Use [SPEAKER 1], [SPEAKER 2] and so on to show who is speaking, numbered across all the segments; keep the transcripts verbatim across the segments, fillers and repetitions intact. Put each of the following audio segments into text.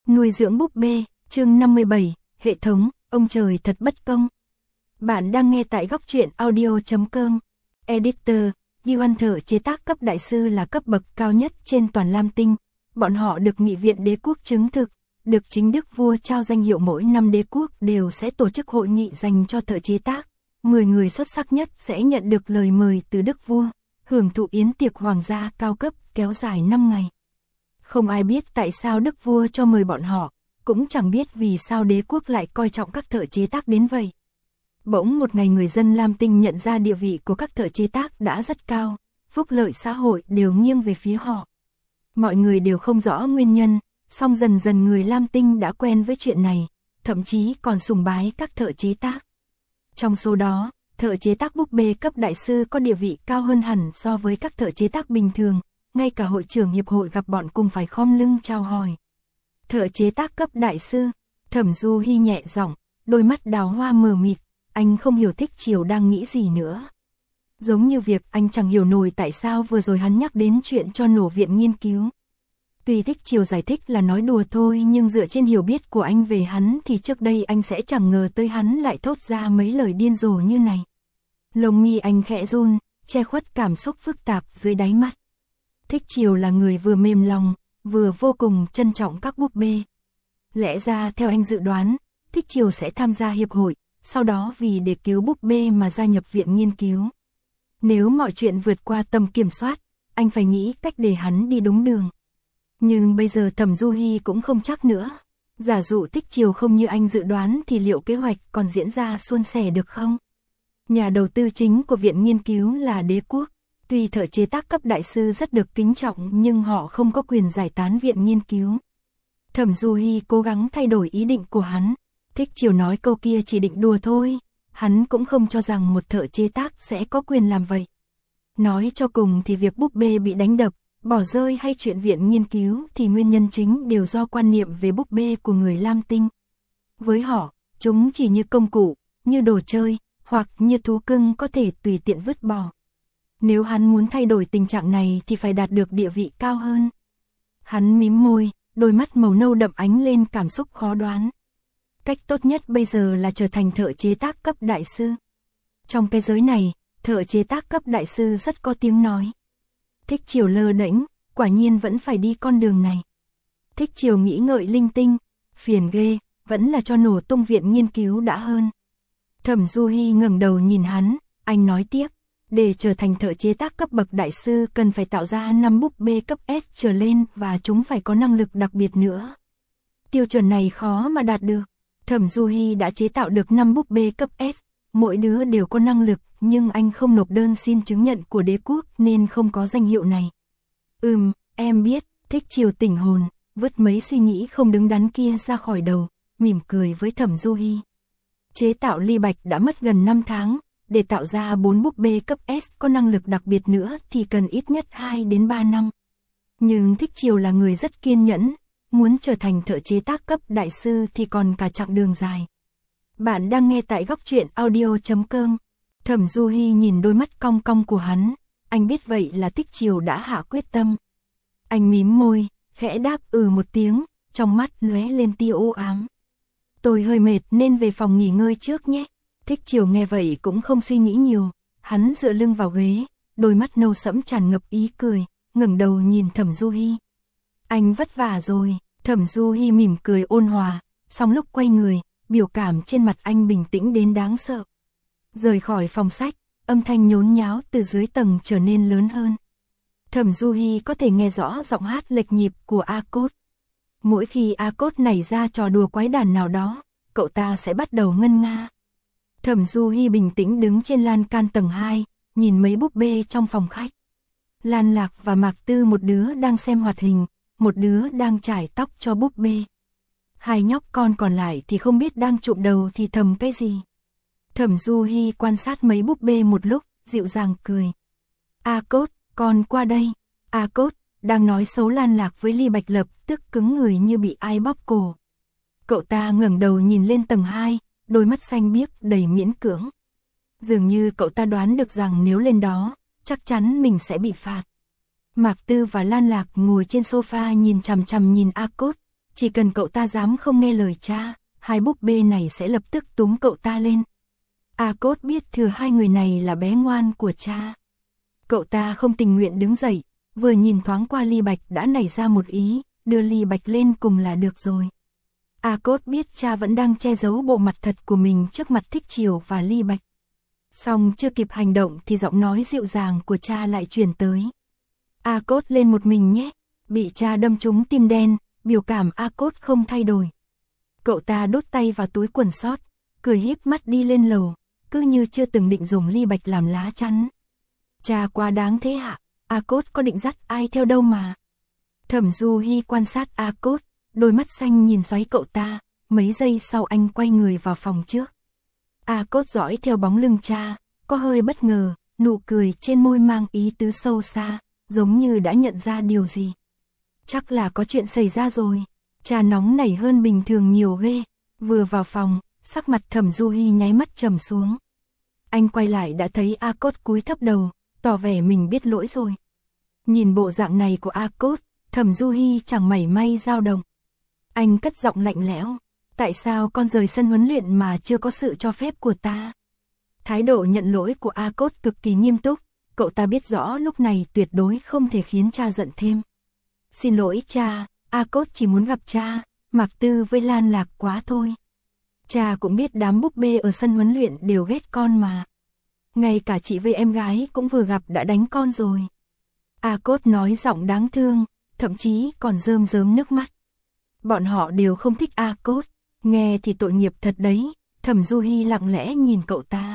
[SPEAKER 1] Nuôi dưỡng búp bê, chương năm mươi bảy, hệ thống, ông trời thật bất công. Bạn đang nghe tại góc truyện audio chấm com. Editor, Yuan thợ chế tác cấp đại sư là cấp bậc cao nhất trên toàn Lam Tinh. Bọn họ được nghị viện đế quốc chứng thực, được chính đức vua trao danh hiệu, mỗi năm đế quốc đều sẽ tổ chức hội nghị dành cho thợ chế tác. mười người xuất sắc nhất sẽ nhận được lời mời từ đức vua, hưởng thụ yến tiệc hoàng gia cao cấp kéo dài năm ngày. Không ai biết tại sao đức vua cho mời bọn họ, cũng chẳng biết vì sao đế quốc lại coi trọng các thợ chế tác đến vậy. Bỗng một ngày người dân Lam Tinh nhận ra địa vị của các thợ chế tác đã rất cao, phúc lợi xã hội đều nghiêng về phía họ. Mọi người đều không rõ nguyên nhân, song dần dần người Lam Tinh đã quen với chuyện này, thậm chí còn sùng bái các thợ chế tác. Trong số đó, thợ chế tác búp bê cấp đại sư có địa vị cao hơn hẳn so với các thợ chế tác bình thường, ngay cả hội trưởng hiệp hội gặp bọn cùng phải khom lưng chào hỏi. Thợ chế tác cấp đại sư, Thẩm Du Hi nhẹ giọng, đôi mắt đào hoa mờ mịt, anh không hiểu Thích Triều đang nghĩ gì nữa. Giống như việc anh chẳng hiểu nổi tại sao vừa rồi hắn nhắc đến chuyện cho nổ viện nghiên cứu. Tuy Thích Triều giải thích là nói đùa thôi, nhưng dựa trên hiểu biết của anh về hắn thì trước đây anh sẽ chẳng ngờ tới hắn lại thốt ra mấy lời điên rồ như này. Lông mi anh khẽ run, che khuất cảm xúc phức tạp dưới đáy mắt. Thích Triều là người vừa mềm lòng, vừa vô cùng trân trọng các búp bê. Lẽ ra theo anh dự đoán, Thích Triều sẽ tham gia hiệp hội, sau đó vì để cứu búp bê mà gia nhập viện nghiên cứu. Nếu mọi chuyện vượt qua tầm kiểm soát, anh phải nghĩ cách để hắn đi đúng đường. Nhưng bây giờ Thẩm Du Hi cũng không chắc nữa. Giả dụ Thích Triều không như anh dự đoán thì liệu kế hoạch còn diễn ra suôn sẻ được không? Nhà đầu tư chính của viện nghiên cứu là đế quốc. Tuy thợ chế tác cấp đại sư rất được kính trọng nhưng họ không có quyền giải tán viện nghiên cứu. Thẩm Du Hi cố gắng thay đổi ý định của hắn. Thích Triều nói câu kia chỉ định đùa thôi. Hắn cũng không cho rằng một thợ chế tác sẽ có quyền làm vậy. Nói cho cùng thì việc búp bê bị đánh đập, bỏ rơi hay chuyện viện nghiên cứu thì nguyên nhân chính đều do quan niệm về búp bê của người Lam Tinh. Với họ, chúng chỉ như công cụ, như đồ chơi, hoặc như thú cưng có thể tùy tiện vứt bỏ. Nếu hắn muốn thay đổi tình trạng này thì phải đạt được địa vị cao hơn. Hắn mím môi, đôi mắt màu nâu đậm ánh lên cảm xúc khó đoán. Cách tốt nhất bây giờ là trở thành thợ chế tác cấp đại sư. Trong cái giới này, thợ chế tác cấp đại sư rất có tiếng nói. Thích Triều lơ đễnh, quả nhiên vẫn phải đi con đường này. Thích Triều nghĩ ngợi linh tinh, phiền ghê, vẫn là cho nổ tung viện nghiên cứu đã hơn. Thẩm Du Hi ngẩng đầu nhìn hắn, anh nói tiếp, để trở thành thợ chế tác cấp bậc đại sư cần phải tạo ra năm búp bê cấp S trở lên và chúng phải có năng lực đặc biệt nữa. Tiêu chuẩn này khó mà đạt được. Thẩm Du Hi đã chế tạo được năm búp bê cấp S, mỗi đứa đều có năng lực, nhưng anh không nộp đơn xin chứng nhận của đế quốc nên không có danh hiệu này. Ừm, em biết. Thích Triều tỉnh hồn, vứt mấy suy nghĩ không đứng đắn kia ra khỏi đầu, mỉm cười với Thẩm Du Hi. Chế tạo ly bạch đã mất gần năm tháng, để tạo ra bốn búp bê cấp S có năng lực đặc biệt nữa thì cần ít nhất hai đến ba năm. Nhưng Thích Triều là người rất kiên nhẫn, muốn trở thành thợ chế tác cấp đại sư thì còn cả chặng đường dài. Bạn đang nghe tại góc truyện audio chấm com. Thẩm Du Hi nhìn đôi mắt cong cong của hắn, anh biết vậy là Thích Triều đã hạ quyết tâm. Anh mím môi, khẽ đáp ừ một tiếng, trong mắt lóe lên tia u ám. Tôi hơi mệt nên về phòng nghỉ ngơi trước nhé. Thích Triều nghe vậy cũng không suy nghĩ nhiều, hắn dựa lưng vào ghế, đôi mắt nâu sẫm tràn ngập ý cười, ngẩng đầu nhìn Thẩm Du Hi. Anh vất vả rồi. Thẩm Du Hi mỉm cười ôn hòa, song lúc quay người, biểu cảm trên mặt anh bình tĩnh đến đáng sợ. Rời khỏi phòng sách, âm thanh nhốn nháo từ dưới tầng trở nên lớn hơn. Thẩm Du Hi có thể nghe rõ giọng hát lệch nhịp của A Cốt. Mỗi khi A Cốt nảy ra trò đùa quái đản nào đó, cậu ta sẽ bắt đầu ngân nga. Thẩm Du Hi bình tĩnh đứng trên lan can tầng hai, nhìn mấy búp bê trong phòng khách. Lan Lạc và Mạc Tư, một đứa đang xem hoạt hình, một đứa đang chải tóc cho búp bê. Hai nhóc con còn lại thì không biết đang chụm đầu thì thầm cái gì. Thẩm Du Hi quan sát mấy búp bê một lúc, dịu dàng cười. A Cốt, con qua đây. A Cốt, đang nói xấu Lan Lạc với Ly Bạch lập tức cứng người như bị ai bóp cổ. Cậu ta ngẩng đầu nhìn lên tầng hai, đôi mắt xanh biếc đầy miễn cưỡng. Dường như cậu ta đoán được rằng nếu lên đó, chắc chắn mình sẽ bị phạt. Mạc Tư và Lan Lạc ngồi trên sofa nhìn chằm chằm nhìn A Cốt, Chỉ cần cậu ta dám không nghe lời cha, hai búp bê này sẽ lập tức túm cậu ta lên. A Cốt biết thừa hai người này là bé ngoan của cha. Cậu ta không tình nguyện đứng dậy, vừa nhìn thoáng qua Ly Bạch đã nảy ra một ý, đưa Ly Bạch lên cùng là được rồi. A Cốt biết cha vẫn đang che giấu bộ mặt thật của mình trước mặt Thích Chiều và Ly Bạch. Xong chưa kịp hành động thì giọng nói dịu dàng của cha lại truyền tới. A Cốt lên một mình nhé. Bị cha đâm trúng tim đen, biểu cảm A Cốt không thay đổi. Cậu ta đút tay vào túi quần sót, cười híp mắt đi lên lầu, cứ như chưa từng định dùng Ly Bạch làm lá chắn. Cha quá đáng thế hả? A Cốt có định dắt ai theo đâu mà. Thẩm Du Hi quan sát A Cốt, đôi mắt xanh nhìn xoáy cậu ta, mấy giây sau anh quay người vào phòng trước. A Cốt dõi theo bóng lưng cha, có hơi bất ngờ, nụ cười trên môi mang ý tứ sâu xa, giống như đã nhận ra điều gì. Chắc là có chuyện xảy ra rồi. Cha nóng nảy hơn bình thường nhiều ghê. Vừa vào phòng, sắc mặt Thẩm Du Hi nháy mắt trầm xuống. Anh quay lại đã thấy A Cốt cúi thấp đầu, tỏ vẻ mình biết lỗi rồi. Nhìn bộ dạng này của A Cốt, Thẩm Du Hi chẳng mảy may dao động. Anh cất giọng lạnh lẽo, tại sao con rời sân huấn luyện mà chưa có sự cho phép của ta? Thái độ nhận lỗi của A Cốt cực kỳ nghiêm túc, cậu ta biết rõ lúc này tuyệt đối không thể khiến cha giận thêm. Xin lỗi cha, A Cốt chỉ muốn gặp cha, Mạc Tư với Lan Lạc quá thôi. Cha cũng biết đám búp bê ở sân huấn luyện đều ghét con mà. Ngay cả chị với em gái cũng vừa gặp đã đánh con rồi. A Cốt nói giọng đáng thương, thậm chí còn rơm rớm nước mắt. Bọn họ đều không thích A Cốt, nghe thì tội nghiệp thật đấy. Thẩm Du Hi lặng lẽ nhìn cậu ta.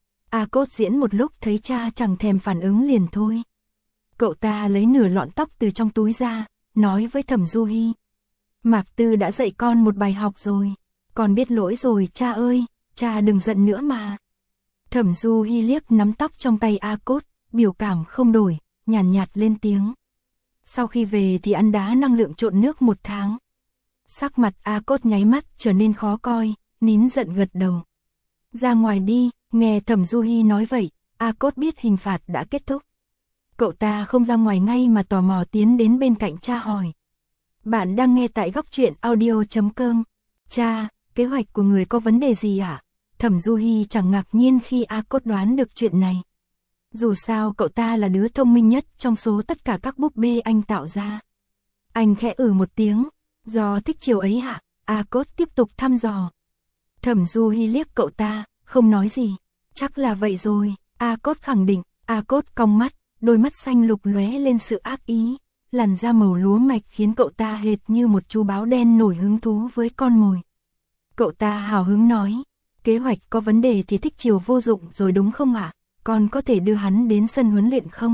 [SPEAKER 1] A Cốt diễn một lúc thấy cha chẳng thèm phản ứng liền thôi. Cậu ta lấy nửa lọn tóc từ trong túi ra, nói với Thẩm Du Hi. Mạc Tư đã dạy con một bài học rồi, con biết lỗi rồi cha ơi, cha đừng giận nữa mà. Thẩm Du Hi liếc nắm tóc trong tay A Cốt, biểu cảm không đổi, nhàn nhạt, nhạt lên tiếng. Sau khi về thì ăn đá năng lượng trộn nước một tháng. Sắc mặt A Cốt nháy mắt trở nên khó coi, nín giận gật đầu. Ra ngoài đi, nghe Thẩm Du Hi nói vậy, A Cốt biết hình phạt đã kết thúc. Cậu ta không ra ngoài ngay mà tò mò tiến đến bên cạnh cha hỏi. Bạn đang nghe tại góc truyện audio chấm com. Cha, kế hoạch của người có vấn đề gì ạ? Thẩm Du Hi chẳng ngạc nhiên khi A Cốt đoán được chuyện này. Dù sao cậu ta là đứa thông minh nhất trong số tất cả các búp bê anh tạo ra. Anh khẽ ừ một tiếng, do thích chiều ấy hả? A Cốt tiếp tục thăm dò. Thẩm Du Hi liếc cậu ta, không nói gì. Chắc là vậy rồi, A Cốt khẳng định. A Cốt cong mắt, đôi mắt xanh lục lóe lên sự ác ý. Làn da màu lúa mạch khiến cậu ta hệt như một chú báo đen nổi hứng thú với con mồi. Cậu ta hào hứng nói, kế hoạch có vấn đề thì thích chiều vô dụng rồi đúng không ạ? Con có thể đưa hắn đến sân huấn luyện không?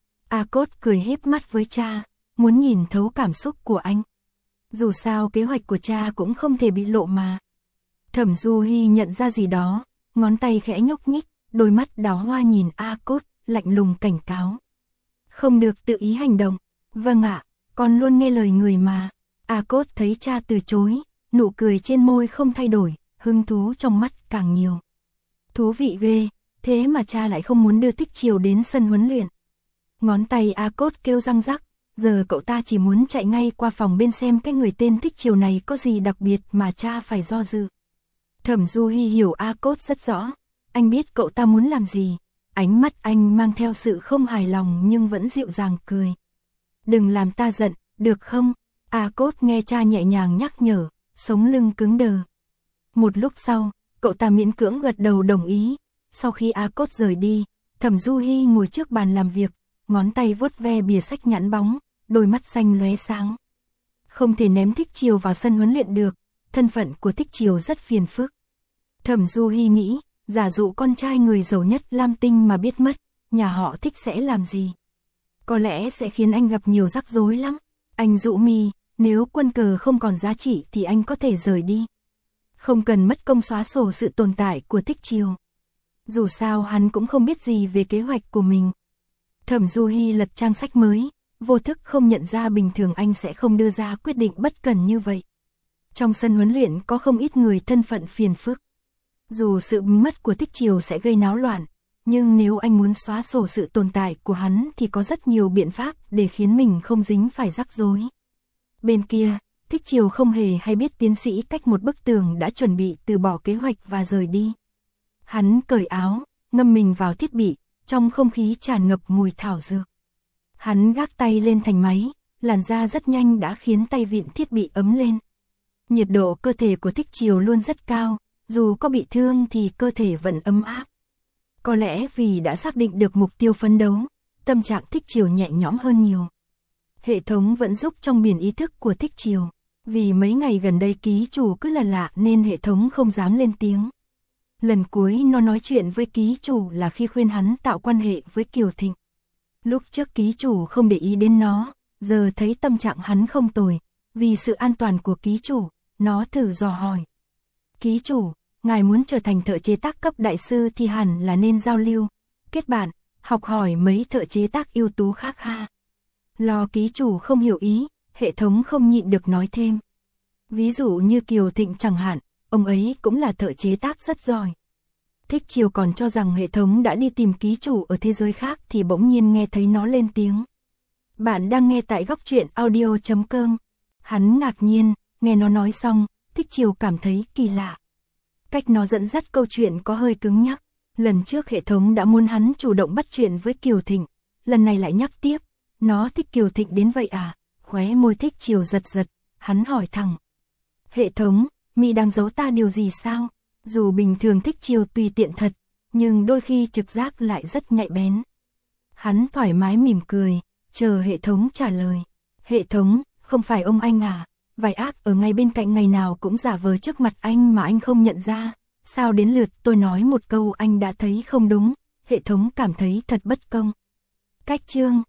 [SPEAKER 1] A Cốt cười híp mắt với cha, muốn nhìn thấu cảm xúc của anh. Dù sao kế hoạch của cha cũng không thể bị lộ mà. Thẩm Du Hi nhận ra gì đó, ngón tay khẽ nhúc nhích, đôi mắt đào hoa nhìn A Cốt, lạnh lùng cảnh cáo. Không được tự ý hành động. Vâng ạ, con luôn nghe lời người mà. A Cốt thấy cha từ chối, nụ cười trên môi không thay đổi, hứng thú trong mắt càng nhiều. Thú vị ghê, thế mà cha lại không muốn đưa Thích Chiều đến sân huấn luyện. Ngón tay A Cốt kêu răng rắc, giờ cậu ta chỉ muốn chạy ngay qua phòng bên xem cái người tên Thích Chiều này có gì đặc biệt mà cha phải do dự. Thẩm Du Hi hiểu A Cốt rất rõ, anh biết cậu ta muốn làm gì, ánh mắt anh mang theo sự không hài lòng nhưng vẫn dịu dàng cười. Đừng làm ta giận, được không? A Cốt nghe cha nhẹ nhàng nhắc nhở, sống lưng cứng đờ. Một lúc sau, cậu ta miễn cưỡng gật đầu đồng ý. Sau khi A Cốt rời đi, Thẩm Du Hi ngồi trước bàn làm việc, ngón tay vuốt ve bìa sách nhẵn bóng, đôi mắt xanh lóe sáng. Không thể ném Thích Chiều vào sân huấn luyện được, thân phận của Thích Chiều rất phiền phức. Thẩm Du Hi nghĩ, giả dụ con trai người giàu nhất Lam Tinh mà biết mất, nhà họ Thích sẽ làm gì? Có lẽ sẽ khiến anh gặp nhiều rắc rối lắm. Anh dụ mi, nếu quân cờ không còn giá trị thì anh có thể rời đi. Không cần mất công xóa sổ sự tồn tại của Thích Chiều. Dù sao hắn cũng không biết gì về kế hoạch của mình. Thẩm Du Hi lật trang sách mới, vô thức không nhận ra bình thường anh sẽ không đưa ra quyết định bất cần như vậy. Trong sân huấn luyện có không ít người thân phận phiền phức. Dù sự mất của Thích Chiều sẽ gây náo loạn, nhưng nếu anh muốn xóa sổ sự tồn tại của hắn thì có rất nhiều biện pháp để khiến mình không dính phải rắc rối. Bên kia, Thích Chiều không hề hay biết tiến sĩ cách một bức tường đã chuẩn bị từ bỏ kế hoạch và rời đi. Hắn cởi áo, ngâm mình vào thiết bị, trong không khí tràn ngập mùi thảo dược. Hắn gác tay lên thành máy, làn da rất nhanh đã khiến tay vịn thiết bị ấm lên. Nhiệt độ cơ thể của Thích Chiều luôn rất cao, dù có bị thương thì cơ thể vẫn ấm áp. Có lẽ vì đã xác định được mục tiêu phấn đấu, tâm trạng Thích Chiều nhẹ nhõm hơn nhiều. Hệ thống vẫn giúp trong biển ý thức của Thích Chiều. Vì mấy ngày gần đây ký chủ cứ là lạ nên hệ thống không dám lên tiếng. Lần cuối nó nói chuyện với ký chủ là khi khuyên hắn tạo quan hệ với Kiều Thịnh. Lúc trước ký chủ không để ý đến nó, giờ thấy tâm trạng hắn không tồi. Vì sự an toàn của ký chủ, nó thử dò hỏi. Ký chủ, ngài muốn trở thành thợ chế tác cấp đại sư thì hẳn là nên giao lưu, kết bạn, học hỏi mấy thợ chế tác ưu tú khác ha. Lo ký chủ không hiểu ý, hệ thống không nhịn được nói thêm. Ví dụ như Kiều Thịnh chẳng hạn, ông ấy cũng là thợ chế tác rất giỏi. Thích Chiều còn cho rằng hệ thống đã đi tìm ký chủ ở thế giới khác thì bỗng nhiên nghe thấy nó lên tiếng. Bạn đang nghe tại góc truyện audio chấm com. Hắn ngạc nhiên, nghe nó nói xong, Thích Chiều cảm thấy kỳ lạ. Cách nó dẫn dắt câu chuyện có hơi cứng nhắc. Lần trước hệ thống đã muốn hắn chủ động bắt chuyện với Kiều Thịnh, lần này lại nhắc tiếp. Nó thích Kiều Thịnh đến vậy à? Khóe môi Thích Chiều giật giật, hắn hỏi thẳng. Hệ thống, mị đang giấu ta điều gì sao? Dù bình thường Thích Chiều tùy tiện thật, nhưng đôi khi trực giác lại rất nhạy bén. Hắn thoải mái mỉm cười, chờ hệ thống trả lời. Hệ thống, không phải ông anh à? Vài ác ở ngay bên cạnh ngày nào cũng giả vờ trước mặt anh mà anh không nhận ra. Sao đến lượt tôi nói một câu anh đã thấy không đúng? Hệ thống cảm thấy thật bất công. Cách chương